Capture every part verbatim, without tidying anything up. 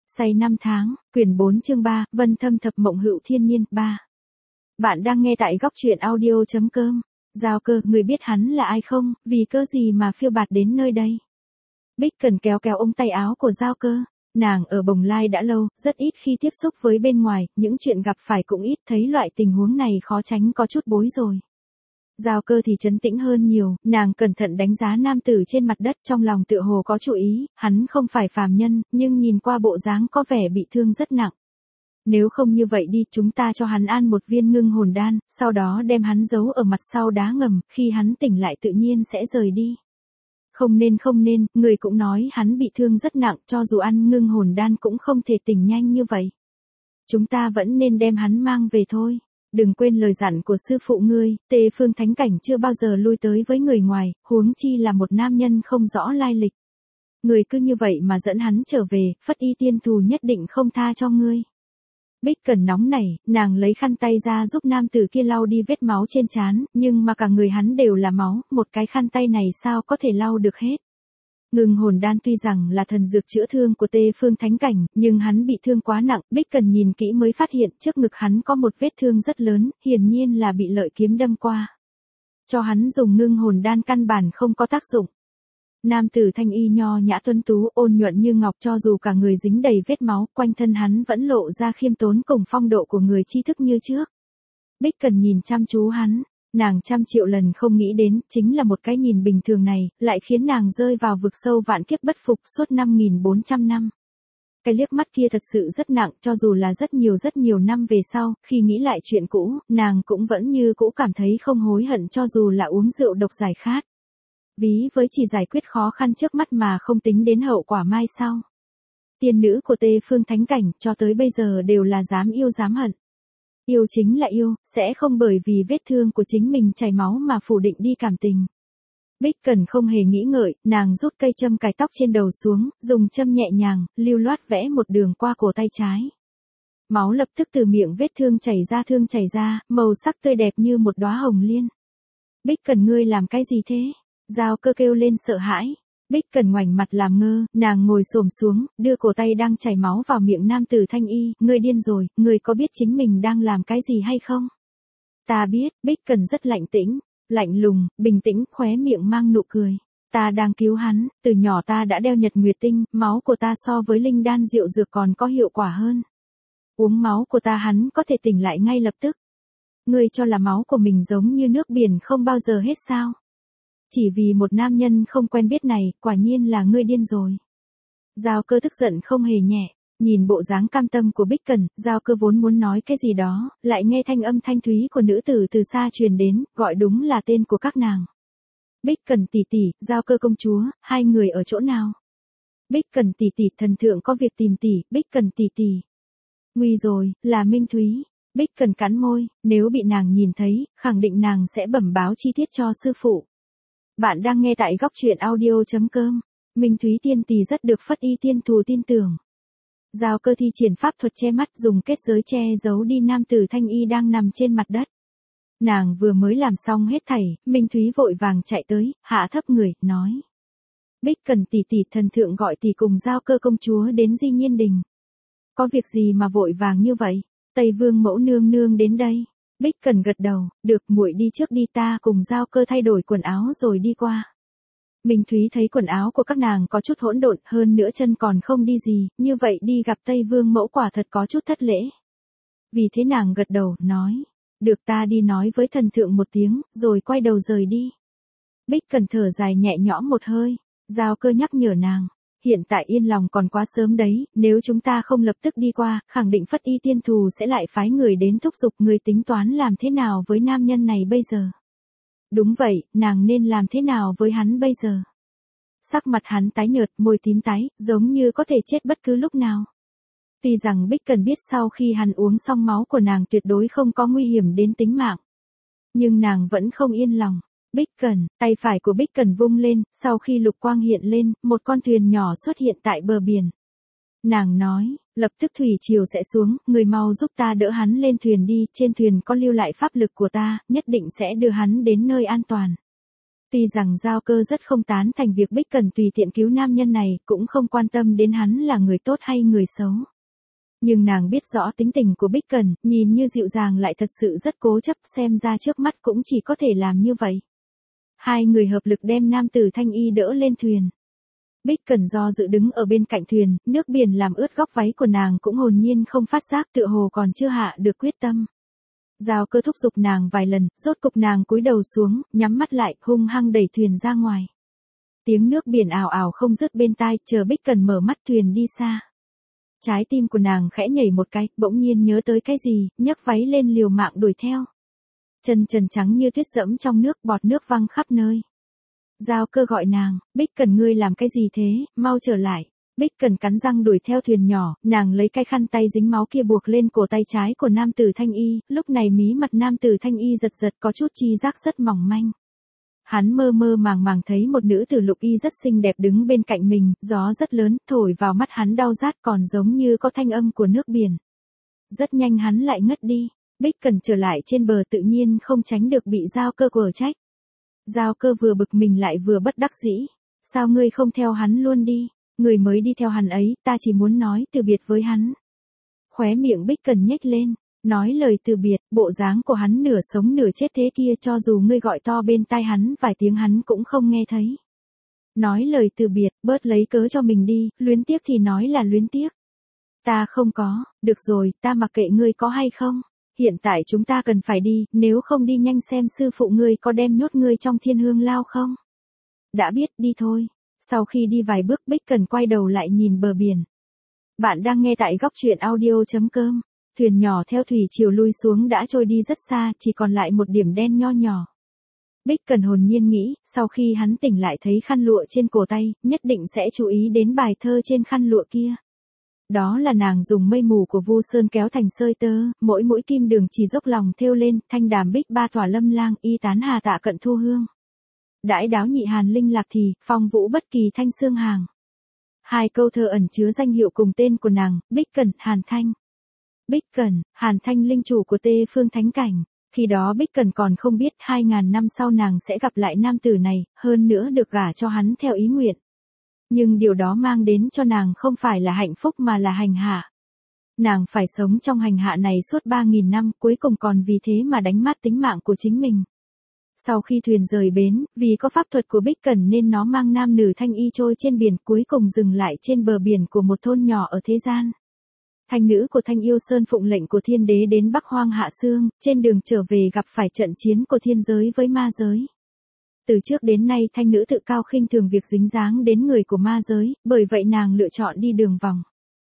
Say năm tháng, quyển bốn chương ba, Vân Thâm Thập Mộng Hữu Thiên Niên, ba. Bạn đang nghe tại góc truyện audio.com. Giao Cơ, người biết hắn là ai không, vì cơ gì mà phiêu bạt đến nơi đây? Bích Cần kéo kéo ống tay áo của Giao Cơ. Nàng ở Bồng Lai đã lâu, rất ít khi tiếp xúc với bên ngoài, những chuyện gặp phải cũng ít, thấy loại tình huống này khó tránh có chút bối rồi. Giao Cơ thì trấn tĩnh hơn nhiều, nàng cẩn thận đánh giá nam tử trên mặt đất, trong lòng tựa hồ có chú ý, hắn không phải phàm nhân, nhưng nhìn qua bộ dáng có vẻ bị thương rất nặng. Nếu không như vậy đi, chúng ta cho hắn ăn một viên ngưng hồn đan, sau đó đem hắn giấu ở mặt sau đá ngầm, khi hắn tỉnh lại tự nhiên sẽ rời đi. Không nên không nên, người cũng nói hắn bị thương rất nặng, cho dù ăn ngưng hồn đan cũng không thể tỉnh nhanh như vậy. Chúng ta vẫn nên đem hắn mang về thôi. Đừng quên lời dặn của sư phụ ngươi, Tề Phương Thánh Cảnh chưa bao giờ lui tới với người ngoài, huống chi là một nam nhân không rõ lai lịch. Người cứ như vậy mà dẫn hắn trở về, Phất Y Tiên Thù nhất định không tha cho ngươi. Bích Cần nóng nảy, nàng lấy khăn tay ra giúp nam tử kia lau đi vết máu trên trán, nhưng mà cả người hắn đều là máu, một cái khăn tay này sao có thể lau được hết. Ngưng hồn đan tuy rằng là thần dược chữa thương của Tề Phương Thánh Cảnh, nhưng hắn bị thương quá nặng, Bích Cần nhìn kỹ mới phát hiện trước ngực hắn có một vết thương rất lớn, hiển nhiên là bị lợi kiếm đâm qua. Cho hắn dùng ngưng hồn đan căn bản không có tác dụng. Nam tử thanh y nho nhã tuấn tú, ôn nhuận như ngọc, cho dù cả người dính đầy vết máu, quanh thân hắn vẫn lộ ra khiêm tốn cùng phong độ của người tri thức như trước. Bích Cần nhìn chăm chú hắn. Nàng trăm triệu lần không nghĩ đến, chính là một cái nhìn bình thường này, lại khiến nàng rơi vào vực sâu vạn kiếp bất phục suốt năm nghìn bốn trăm năm. Cái liếc mắt kia thật sự rất nặng, cho dù là rất nhiều rất nhiều năm về sau, khi nghĩ lại chuyện cũ, nàng cũng vẫn như cũ cảm thấy không hối hận cho dù là uống rượu độc giải khát. Ví với chỉ giải quyết khó khăn trước mắt mà không tính đến hậu quả mai sau. Tiên nữ của Tề Phương Thánh Cảnh, cho tới bây giờ đều là dám yêu dám hận. Yêu chính là yêu, sẽ không bởi vì vết thương của chính mình chảy máu mà phủ định đi cảm tình. Bích Cần không hề nghĩ ngợi, nàng rút cây châm cài tóc trên đầu xuống, dùng châm nhẹ nhàng, lưu loát vẽ một đường qua cổ tay trái. Máu lập tức từ miệng vết thương chảy ra thương chảy ra, màu sắc tươi đẹp như một đóa hồng liên. Bích Cần, ngươi làm cái gì thế? Giao Cơ kêu lên sợ hãi. Bích Cần ngoảnh mặt làm ngơ, nàng ngồi xổm xuống, đưa cổ tay đang chảy máu vào miệng nam tử thanh y, ngươi điên rồi, ngươi có biết chính mình đang làm cái gì hay không? Ta biết, Bích Cần rất lạnh tĩnh, lạnh lùng, bình tĩnh, khóe miệng mang nụ cười. Ta đang cứu hắn, từ nhỏ ta đã đeo nhật nguyệt tinh, máu của ta so với linh đan rượu dược còn có hiệu quả hơn. Uống máu của ta hắn có thể tỉnh lại ngay lập tức. Ngươi cho là máu của mình giống như nước biển không bao giờ hết sao? Chỉ vì một nam nhân không quen biết này, quả nhiên là ngươi điên rồi. Giao Cơ tức giận không hề nhẹ, nhìn bộ dáng cam tâm của Bích Cần, Giao Cơ vốn muốn nói cái gì đó, lại nghe thanh âm thanh thúy của nữ tử từ xa truyền đến, gọi đúng là tên của các nàng. Bích Cần tỷ tỷ, Giao Cơ công chúa, hai người ở chỗ nào? Bích Cần tỷ tỷ, thần thượng có việc tìm tỷ, Bích Cần tỷ tỷ. Nguy rồi, là Minh Thúy. Bích Cần cắn môi, nếu bị nàng nhìn thấy, khẳng định nàng sẽ bẩm báo chi tiết cho sư phụ. Bạn đang nghe tại góc truyện audio.com. Minh Thúy tiên tỷ rất được Phất Y Tiên Thù tin tưởng. Giao Cơ thi triển pháp thuật che mắt, dùng kết giới che giấu đi nam tử thanh y đang nằm trên mặt đất. Nàng vừa mới làm xong hết thảy, Minh Thúy vội vàng chạy tới, hạ thấp người, nói. Bích Cần tỷ tỷ, thần thượng gọi tỷ cùng Giao Cơ công chúa đến Di Nhiên Đình. Có việc gì mà vội vàng như vậy? Tây Vương mẫu nương nương đến đây. Bích Cần gật đầu, được, muội đi trước đi, ta cùng Giao Cơ thay đổi quần áo rồi đi qua. Minh Thúy thấy quần áo của các nàng có chút hỗn độn, hơn nữa chân còn không đi gì, như vậy đi gặp Tây Vương mẫu quả thật có chút thất lễ. Vì thế nàng gật đầu, nói, được, ta đi nói với thần thượng một tiếng, rồi quay đầu rời đi. Bích Cần thở dài nhẹ nhõm một hơi, Giao Cơ nhắc nhở nàng. Hiện tại yên lòng còn quá sớm đấy, nếu chúng ta không lập tức đi qua, khẳng định Phất Y Tiên Thù sẽ lại phái người đến thúc giục, người tính toán làm thế nào với nam nhân này bây giờ? Đúng vậy, nàng nên làm thế nào với hắn bây giờ? Sắc mặt hắn tái nhợt, môi tím tái, giống như có thể chết bất cứ lúc nào. Tuy rằng Bích Cần biết sau khi hắn uống xong máu của nàng tuyệt đối không có nguy hiểm đến tính mạng. Nhưng nàng vẫn không yên lòng. Bích Cần, tay phải của Bích Cần vung lên, sau khi lục quang hiện lên, một con thuyền nhỏ xuất hiện tại bờ biển. Nàng nói, lập tức thủy triều sẽ xuống, người mau giúp ta đỡ hắn lên thuyền đi, trên thuyền có lưu lại pháp lực của ta, nhất định sẽ đưa hắn đến nơi an toàn. Tuy rằng Giao Cơ rất không tán thành việc Bích Cẩn tùy tiện cứu nam nhân này, cũng không quan tâm đến hắn là người tốt hay người xấu. Nhưng nàng biết rõ tính tình của Bích Cẩn, nhìn như dịu dàng lại thật sự rất cố chấp, xem ra trước mắt cũng chỉ có thể làm như vậy. Hai người hợp lực đem nam tử Thanh Y đỡ lên thuyền. Bích Cẩn do dự đứng ở bên cạnh thuyền, nước biển làm ướt góc váy của nàng cũng hồn nhiên không phát giác, tựa hồ còn chưa hạ được quyết tâm. Giao Cơ thúc giục nàng vài lần, rốt cục nàng cúi đầu xuống, nhắm mắt lại, hung hăng đẩy thuyền ra ngoài. Tiếng nước biển ào ào không dứt bên tai, chờ Bích Cẩn mở mắt thuyền đi xa. Trái tim của nàng khẽ nhảy một cái, bỗng nhiên nhớ tới cái gì, nhấc váy lên liều mạng đuổi theo. Chân trần trắng như tuyết dẫm trong nước, bọt nước văng khắp nơi. Giao Cơ gọi nàng, Bích Cẩn ngươi làm cái gì thế, mau trở lại. Bích Cẩn cắn răng đuổi theo thuyền nhỏ, nàng lấy cái khăn tay dính máu kia buộc lên cổ tay trái của nam tử Thanh Y, lúc này mí mặt nam tử Thanh Y giật giật có chút chi giác rất mỏng manh. Hắn mơ mơ màng màng thấy một nữ tử lục y rất xinh đẹp đứng bên cạnh mình, gió rất lớn, thổi vào mắt hắn đau rát còn giống như có thanh âm của nước biển. Rất nhanh hắn lại ngất đi, Bích Cẩn trở lại trên bờ tự nhiên không tránh được bị Giao Cơ quở trách. Giao Cơ vừa bực mình lại vừa bất đắc dĩ, sao ngươi không theo hắn luôn đi, người mới đi theo hắn ấy, ta chỉ muốn nói từ biệt với hắn. Khóe miệng Bích Cẩn nhếch lên. Nói lời từ biệt, bộ dáng của hắn nửa sống nửa chết thế kia cho dù ngươi gọi to bên tai hắn vài tiếng hắn cũng không nghe thấy. Nói lời từ biệt, bớt lấy cớ cho mình đi, luyến tiếc thì nói là luyến tiếc. Ta không có, được rồi, ta mặc kệ ngươi có hay không. Hiện tại chúng ta cần phải đi, nếu không đi nhanh xem sư phụ ngươi có đem nhốt ngươi trong thiên hương lao không. Đã biết, đi thôi. Sau khi đi vài bước Bích Cẩn quay đầu lại nhìn bờ biển. Bạn đang nghe tại góc truyện audio chấm com. Thuyền nhỏ theo thủy chiều lui xuống đã trôi đi rất xa, chỉ còn lại một điểm đen nho nhỏ. Bích Cẩn hồn nhiên nghĩ, sau khi hắn tỉnh lại thấy khăn lụa trên cổ tay, nhất định sẽ chú ý đến bài thơ trên khăn lụa kia. Đó là nàng dùng mây mù của Vu Sơn kéo thành sợi tơ, mỗi mũi kim đường chỉ dốc lòng thêu lên, thanh đàm bích ba tỏa lâm lang, y tán hà tạ cận thu hương. Đãi đáo nhị hàn linh lạc thì, phong vũ bất kỳ thanh xương hàng. Hai câu thơ ẩn chứa danh hiệu cùng tên của nàng, Bích Cẩn, Hàn Thanh. Bích Cẩn, Hàn Thanh linh chủ của Tê Phương Thánh Cảnh. Khi đó Bích Cẩn còn không biết hai ngàn năm sau nàng sẽ gặp lại nam tử này, hơn nữa được gả cho hắn theo ý nguyện. Nhưng điều đó mang đến cho nàng không phải là hạnh phúc mà là hành hạ. Nàng phải sống trong hành hạ này suốt ba nghìn năm, cuối cùng còn vì thế mà đánh mất tính mạng của chính mình. Sau khi thuyền rời bến, vì có pháp thuật của Bích Cẩn nên nó mang nam nữ Thanh Y trôi trên biển, cuối cùng dừng lại trên bờ biển của một thôn nhỏ ở thế gian. Thanh nữ của Thanh Yêu Sơn phụng lệnh của thiên đế đến Bắc Hoang hạ xương, trên đường trở về gặp phải trận chiến của thiên giới với ma giới. Từ trước đến nay thanh nữ tự cao khinh thường việc dính dáng đến người của ma giới, bởi vậy nàng lựa chọn đi đường vòng.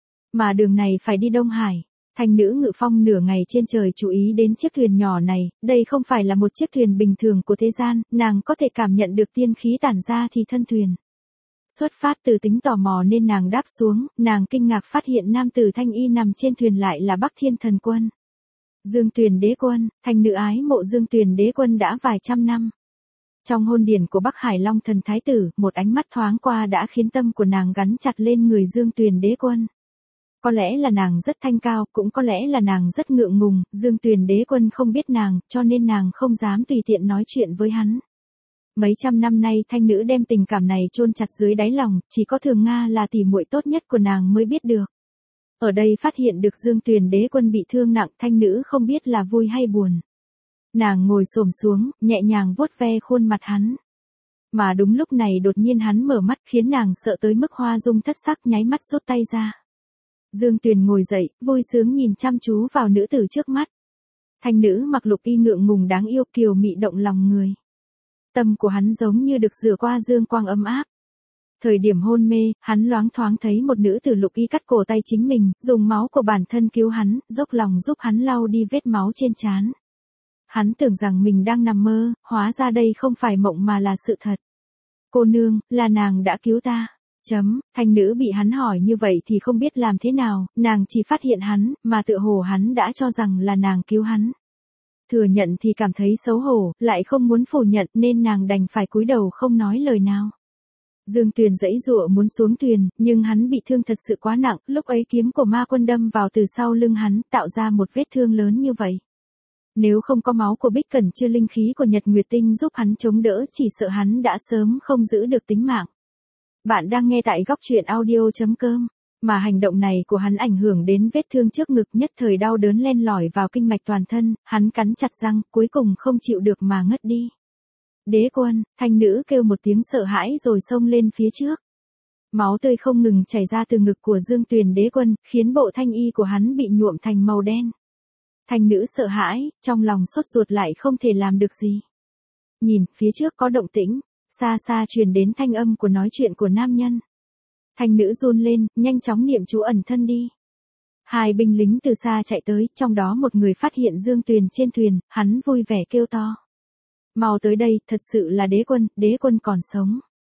Mà đường này phải đi Đông Hải. Thanh nữ ngự phong nửa ngày trên trời chú ý đến chiếc thuyền nhỏ này, đây không phải là một chiếc thuyền bình thường của thế gian, nàng có thể cảm nhận được tiên khí tản ra thì thân thuyền. Xuất phát từ tính tò mò nên nàng đáp xuống, nàng kinh ngạc phát hiện nam tử Thanh Y nằm trên thuyền lại là Bắc Thiên Thần Quân. Dương Tuyền Đế Quân, thanh nữ ái mộ Dương Tuyền Đế Quân đã vài trăm năm. Trong hôn điển của Bắc Hải Long Thần Thái Tử, một ánh mắt thoáng qua đã khiến tâm của nàng gắn chặt lên người Dương Tuyền Đế Quân. Có lẽ là nàng rất thanh cao, cũng có lẽ là nàng rất ngượng ngùng, Dương Tuyền Đế Quân không biết nàng, cho nên nàng không dám tùy tiện nói chuyện với hắn. Mấy trăm năm nay thanh nữ đem tình cảm này chôn chặt dưới đáy lòng, chỉ có Thường Nga là tỷ muội tốt nhất của nàng mới biết được. Ở đây phát hiện được Dương Tuyền Đế Quân bị thương nặng, thanh nữ không biết là vui hay buồn. Nàng ngồi xổm xuống, nhẹ nhàng vuốt ve khuôn mặt hắn. Mà đúng lúc này đột nhiên hắn mở mắt khiến nàng sợ tới mức hoa dung thất sắc, nháy mắt rút tay ra. Dương Tuyền ngồi dậy, vui sướng nhìn chăm chú vào nữ tử trước mắt. Thanh nữ mặc lục y ngượng ngùng đáng yêu kiều mị động lòng người. Tâm của hắn giống như được rửa qua dương quang ấm áp. Thời điểm hôn mê, hắn loáng thoáng thấy một nữ tử lục y cắt cổ tay chính mình, dùng máu của bản thân cứu hắn, dốc lòng giúp hắn lau đi vết máu trên trán. Hắn tưởng rằng mình đang nằm mơ, hóa ra đây không phải mộng mà là sự thật. Cô nương, là nàng đã cứu ta. Chấm, thanh nữ bị hắn hỏi như vậy thì không biết làm thế nào, nàng chỉ phát hiện hắn, mà tựa hồ hắn đã cho rằng là nàng cứu hắn. Thừa nhận thì cảm thấy xấu hổ, lại không muốn phủ nhận nên nàng đành phải cúi đầu không nói lời nào. Dương Tuyền giãy giụa muốn xuống thuyền, nhưng hắn bị thương thật sự quá nặng, lúc ấy kiếm của ma quân đâm vào từ sau lưng hắn, tạo ra một vết thương lớn như vậy. Nếu không có máu của Bích Cẩn Chưa, linh khí của Nhật Nguyệt Tinh giúp hắn chống đỡ, chỉ sợ hắn đã sớm không giữ được tính mạng. Bạn đang nghe tại góc truyện audio chấm com. Mà hành động này của hắn ảnh hưởng đến vết thương trước ngực, nhất thời đau đớn len lỏi vào kinh mạch toàn thân, hắn cắn chặt răng, cuối cùng không chịu được mà ngất đi. Đế quân, thanh nữ kêu một tiếng sợ hãi rồi xông lên phía trước. Máu tươi không ngừng chảy ra từ ngực của Dương Tuyền đế quân, khiến bộ thanh y của hắn bị nhuộm thành màu đen. Thanh nữ sợ hãi, trong lòng sốt ruột lại không thể làm được gì. Nhìn, phía trước có động tĩnh, xa xa truyền đến thanh âm của nói chuyện của nam nhân. Thanh nữ run lên, nhanh chóng niệm chú ẩn thân đi. Hai binh lính từ xa chạy tới, trong đó một người phát hiện Dương Tuyền trên thuyền, hắn vui vẻ kêu to. Mau tới đây, thật sự là đế quân, đế quân còn sống.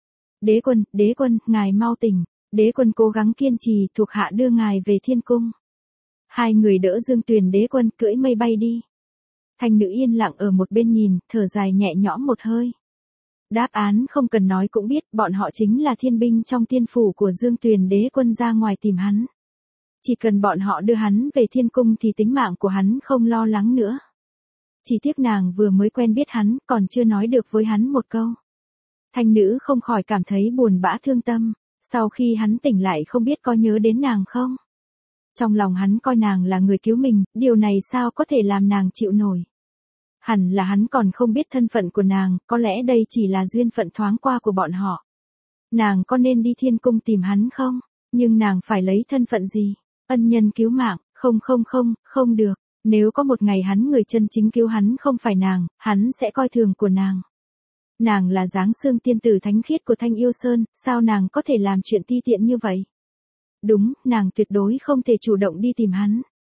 Đế quân, đế quân, ngài mau tỉnh, đế quân cố gắng kiên trì, thuộc hạ đưa ngài về thiên cung. Hai người đỡ Dương Tuyền đế quân cưỡi mây bay đi. Thanh nữ yên lặng ở một bên nhìn, thở dài nhẹ nhõm một hơi. Đáp án không cần nói cũng biết, bọn họ chính là thiên binh trong tiên phủ của Dương Tuyền đế quân ra ngoài tìm hắn. Chỉ cần bọn họ đưa hắn về thiên cung thì tính mạng của hắn không lo lắng nữa. Chỉ tiếc nàng vừa mới quen biết hắn, còn chưa nói được với hắn một câu. Thanh nữ không khỏi cảm thấy buồn bã thương tâm, sau khi hắn tỉnh lại không biết có nhớ đến nàng không? Trong lòng hắn coi nàng là người cứu mình, điều này sao có thể làm nàng chịu nổi. Hẳn là hắn còn không biết thân phận của nàng, có lẽ đây chỉ là duyên phận thoáng qua của bọn họ. Nàng có nên đi thiên cung tìm hắn không? Nhưng nàng phải lấy thân phận gì? Ân nhân cứu mạng, không không không, không được. Nếu có một ngày hắn người chân chính cứu hắn không phải nàng, hắn sẽ coi thường của nàng. Nàng là dáng xương tiên tử thánh khiết của Thanh Yêu Sơn, sao nàng có thể làm chuyện ti tiện như vậy? Đúng, nàng tuyệt đối không thể chủ động đi tìm hắn.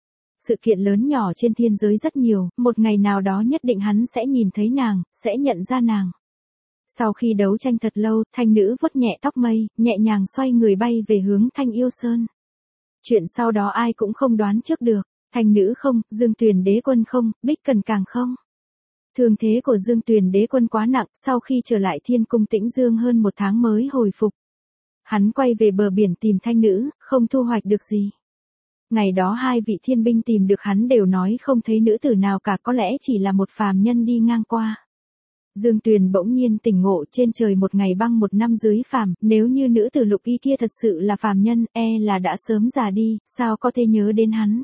Sự kiện lớn nhỏ trên thiên giới rất nhiều, một ngày nào đó nhất định hắn sẽ nhìn thấy nàng, sẽ nhận ra nàng. Sau khi đấu tranh thật lâu, thanh nữ vuốt nhẹ tóc mây, nhẹ nhàng xoay người bay về hướng Thanh Yêu Sơn. Chuyện sau đó ai cũng không đoán trước được, thanh nữ không, Dương Tuyền đế quân không, Bích Cẩn càng không. Thương thế của Dương Tuyền đế quân quá nặng, sau khi trở lại thiên cung Tĩnh Dương hơn một tháng mới hồi phục. Hắn quay về bờ biển tìm thanh nữ, không thu hoạch được gì. Ngày đó hai vị thiên binh tìm được hắn đều nói không thấy nữ tử nào cả, có lẽ chỉ là một phàm nhân đi ngang qua. Dương Tuyền bỗng nhiên tỉnh ngộ, trên trời một ngày băng một năm dưới phàm, nếu như nữ tử Lục Y kia thật sự là phàm nhân, e là đã sớm già đi, sao có thể nhớ đến hắn.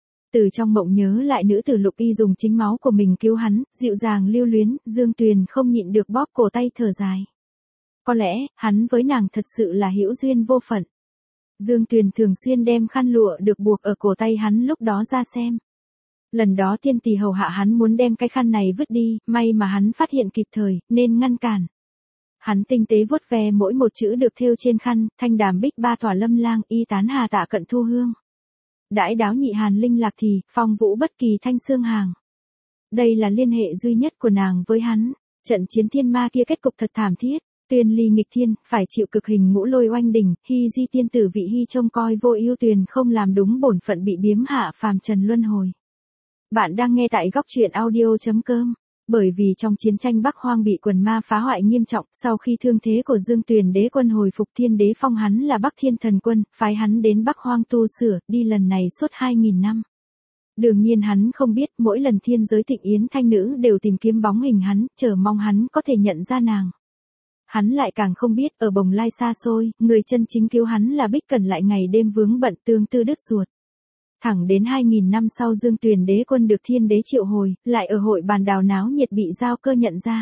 Từ trong mộng nhớ lại nữ tử Lục Y dùng chính máu của mình cứu hắn, dịu dàng lưu luyến, Dương Tuyền không nhịn được bóp cổ tay thở dài. Có lẽ, hắn với nàng thật sự là hữu duyên vô phận. Dương Tuyền thường xuyên đem khăn lụa được buộc ở cổ tay hắn lúc đó ra xem. Lần đó tiên tỷ hầu hạ hắn muốn đem cái khăn này vứt đi, may mà hắn phát hiện kịp thời, nên ngăn cản. Hắn tinh tế vuốt ve mỗi một chữ được thêu trên khăn, thanh đàm bích ba tỏa lâm lang, y tán hà tạ cận thu hương. Đãi đáo nhị hàn linh lạc thì, phong vũ bất kỳ thanh xương hàng. Đây là liên hệ duy nhất của nàng với hắn. Trận chiến thiên ma kia kết cục thật thảm thiết. Tuyền ly nghịch thiên, phải chịu cực hình ngũ lôi oanh đỉnh, Hy di tiên tử vị Hy trông coi vô ưu Tuyền không làm đúng bổn phận bị biếm hạ phàm trần luân hồi. Bạn đang nghe tại góc truyện audio chấm com. Bởi vì trong chiến tranh Bắc Hoang bị quần ma phá hoại nghiêm trọng, sau khi thương thế của Dương Tuyền đế quân hồi phục, thiên đế phong hắn là Bắc Thiên Thần Quân, phái hắn đến Bắc Hoang tu sửa, đi lần này suốt hai nghìn năm. Đương nhiên hắn không biết, mỗi lần thiên giới thịnh yến thanh nữ đều tìm kiếm bóng hình hắn, chờ mong hắn có thể nhận ra nàng. Hắn lại càng không biết, ở bồng lai xa xôi, người chân chính cứu hắn là Bích Cẩn lại ngày đêm vướng bận tương tư đứt ruột. Thẳng đến hai nghìn năm sau Dương Tuyền đế quân được thiên đế triệu hồi, lại ở hội bàn đào náo nhiệt bị giao cơ nhận ra.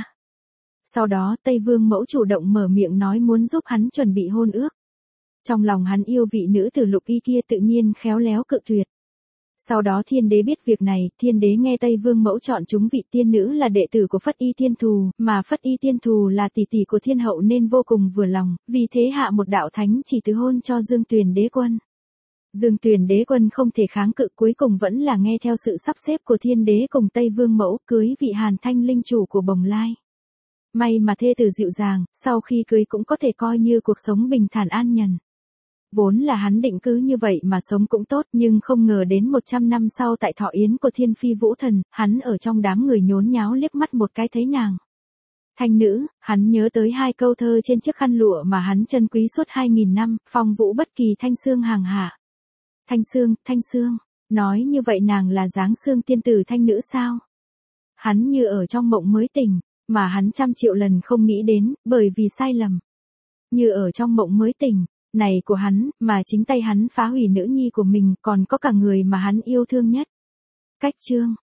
Sau đó Tây Vương mẫu chủ động mở miệng nói muốn giúp hắn chuẩn bị hôn ước. Trong lòng hắn yêu vị nữ tử Lục Y kia tự nhiên khéo léo cự tuyệt. Sau đó thiên đế biết việc này, thiên đế nghe Tây Vương mẫu chọn chúng vị tiên nữ là đệ tử của Phất Y Tiên Thù, mà Phất Y Tiên Thù là tỷ tỷ của thiên hậu nên vô cùng vừa lòng, vì thế hạ một đạo thánh chỉ từ hôn cho Dương Tuyền đế quân. Dương Tuyền đế quân không thể kháng cự, cuối cùng vẫn là nghe theo sự sắp xếp của thiên đế cùng Tây Vương mẫu, cưới vị Hàn Thanh linh chủ của Bồng Lai. May mà thê tử dịu dàng, sau khi cưới cũng có thể coi như cuộc sống bình thản an nhàn. Vốn là hắn định cứ như vậy mà sống cũng tốt, nhưng không ngờ đến một trăm năm sau tại thọ yến của thiên phi vũ thần, hắn ở trong đám người nhốn nháo liếc mắt một cái thấy nàng. Thanh nữ, hắn nhớ tới hai câu thơ trên chiếc khăn lụa mà hắn trân quý suốt hai nghìn năm, phong vũ bất kỳ thanh xương hàng hạ. Thanh xương, thanh xương, nói như vậy nàng là dáng xương tiên tử thanh nữ sao? Hắn như ở trong mộng mới tỉnh, mà hắn trăm triệu lần không nghĩ đến, bởi vì sai lầm. Như ở trong mộng mới tỉnh, này của hắn, mà chính tay hắn phá hủy nữ nhi của mình, còn có cả người mà hắn yêu thương nhất. Cách chương